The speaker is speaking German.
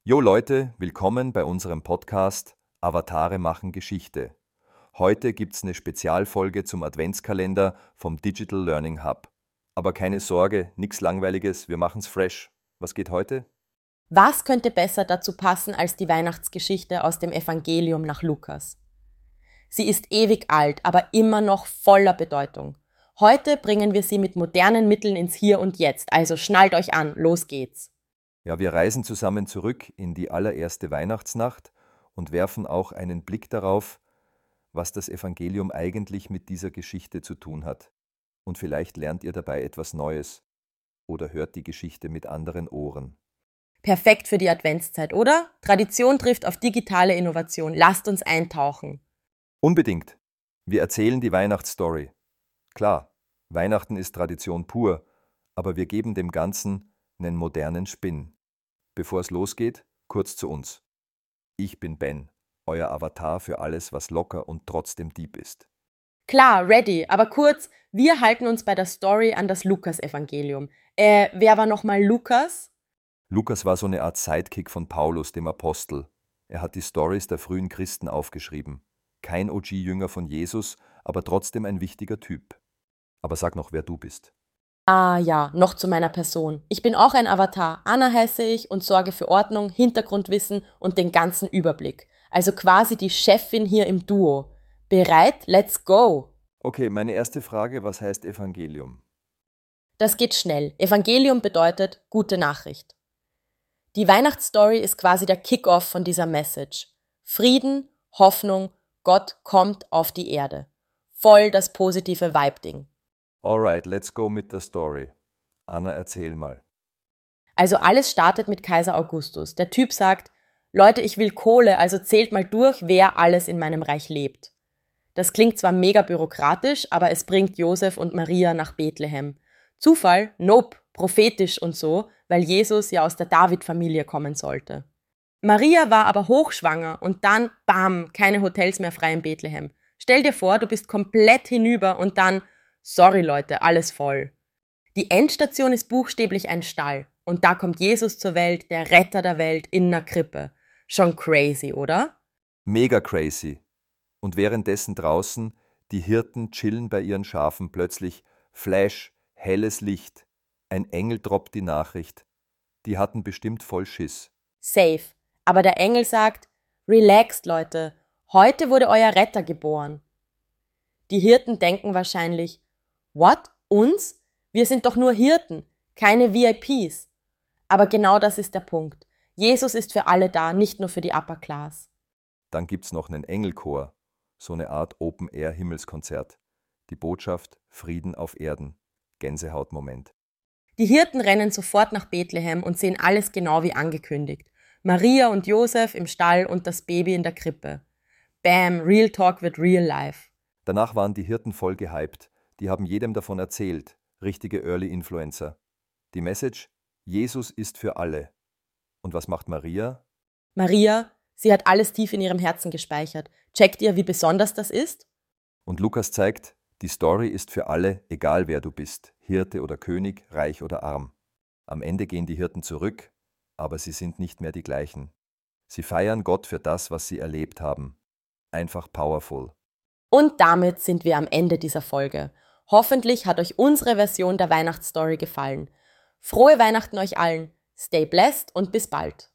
Jo Leute, willkommen bei unserem Podcast Avatare machen Geschichte. Heute gibt's eine Spezialfolge zum Adventskalender vom Digital Learning Hub. Aber keine Sorge, nichts Langweiliges, wir machen's fresh. Was geht heute? Was könnte besser dazu passen als die Weihnachtsgeschichte aus dem Evangelium nach Lukas? Sie ist ewig alt, aber immer noch voller Bedeutung. Heute bringen wir sie mit modernen Mitteln ins Hier und Jetzt, also schnallt euch an, los geht's. Ja, wir reisen zusammen zurück in die allererste Weihnachtsnacht und werfen auch einen Blick darauf, was das Evangelium eigentlich mit dieser Geschichte zu tun hat. Und vielleicht lernt ihr dabei etwas Neues oder hört die Geschichte mit anderen Ohren. Perfekt für die Adventszeit, oder? Tradition trifft auf digitale Innovation. Lasst uns eintauchen. Unbedingt. Wir erzählen die Weihnachtsstory. Klar, Weihnachten ist Tradition pur, aber wir geben dem Ganzen einen modernen Spin. Bevor es losgeht, kurz zu uns. Ich bin Ben, euer Avatar für alles, was locker und trotzdem deep ist. Klar, ready, aber kurz, wir halten uns bei der Story an das Lukas-Evangelium. Wer war nochmal Lukas? Lukas war so eine Art Sidekick von Paulus, dem Apostel. Er hat die Stories der frühen Christen aufgeschrieben. Kein OG-Jünger von Jesus, aber trotzdem ein wichtiger Typ. Aber sag noch, wer du bist. Ah ja, noch zu meiner Person. Ich bin auch ein Avatar. Anna heiße ich und sorge für Ordnung, Hintergrundwissen und den ganzen Überblick. Also quasi die Chefin hier im Duo. Bereit? Let's go! Okay, meine erste Frage, was heißt Evangelium? Das geht schnell. Evangelium bedeutet gute Nachricht. Die Weihnachtsstory ist quasi der Kick-off von dieser Message. Frieden, Hoffnung, Gott kommt auf die Erde. Voll das positive Vibe-Ding. Alright, let's go mit der Story. Anna, erzähl mal. Also alles startet mit Kaiser Augustus. Der Typ sagt, Leute, ich will Kohle, also zählt mal durch, wer alles in meinem Reich lebt. Das klingt zwar mega bürokratisch, aber es bringt Josef und Maria nach Bethlehem. Zufall? Nope, prophetisch und so, weil Jesus ja aus der David-Familie kommen sollte. Maria war aber hochschwanger und dann, bam, keine Hotels mehr frei in Bethlehem. Stell dir vor, du bist komplett hinüber und dann, sorry Leute, alles voll. Die Endstation ist buchstäblich ein Stall und da kommt Jesus zur Welt, der Retter der Welt in einer Krippe. Schon crazy, oder? Mega crazy. Und währenddessen draußen, die Hirten chillen bei ihren Schafen, plötzlich Flash, helles Licht. Ein Engel droppt die Nachricht. Die hatten bestimmt voll Schiss. Safe. Aber der Engel sagt, relaxed Leute, heute wurde euer Retter geboren. Die Hirten denken wahrscheinlich, what? Uns? Wir sind doch nur Hirten, keine VIPs. Aber genau das ist der Punkt. Jesus ist für alle da, nicht nur für die Upper Class. Dann gibt's noch einen Engelchor, so eine Art Open-Air-Himmelskonzert. Die Botschaft Frieden auf Erden. Gänsehautmoment. Die Hirten rennen sofort nach Bethlehem und sehen alles genau wie angekündigt. Maria und Josef im Stall und das Baby in der Krippe. Bam, Real Talk wird Real Life. Danach waren die Hirten voll gehypt. Die haben jedem davon erzählt. Richtige Early Influencer. Die Message: Jesus ist für alle. Und was macht Maria? Maria, sie hat alles tief in ihrem Herzen gespeichert. Checkt ihr, wie besonders das ist? Und Lukas zeigt, die Story ist für alle, egal wer du bist, Hirte oder König, reich oder arm. Am Ende gehen die Hirten zurück, aber sie sind nicht mehr die gleichen. Sie feiern Gott für das, was sie erlebt haben. Einfach powerful. Und damit sind wir am Ende dieser Folge. Hoffentlich hat euch unsere Version der Weihnachtsstory gefallen. Frohe Weihnachten euch allen. Stay blessed und bis bald.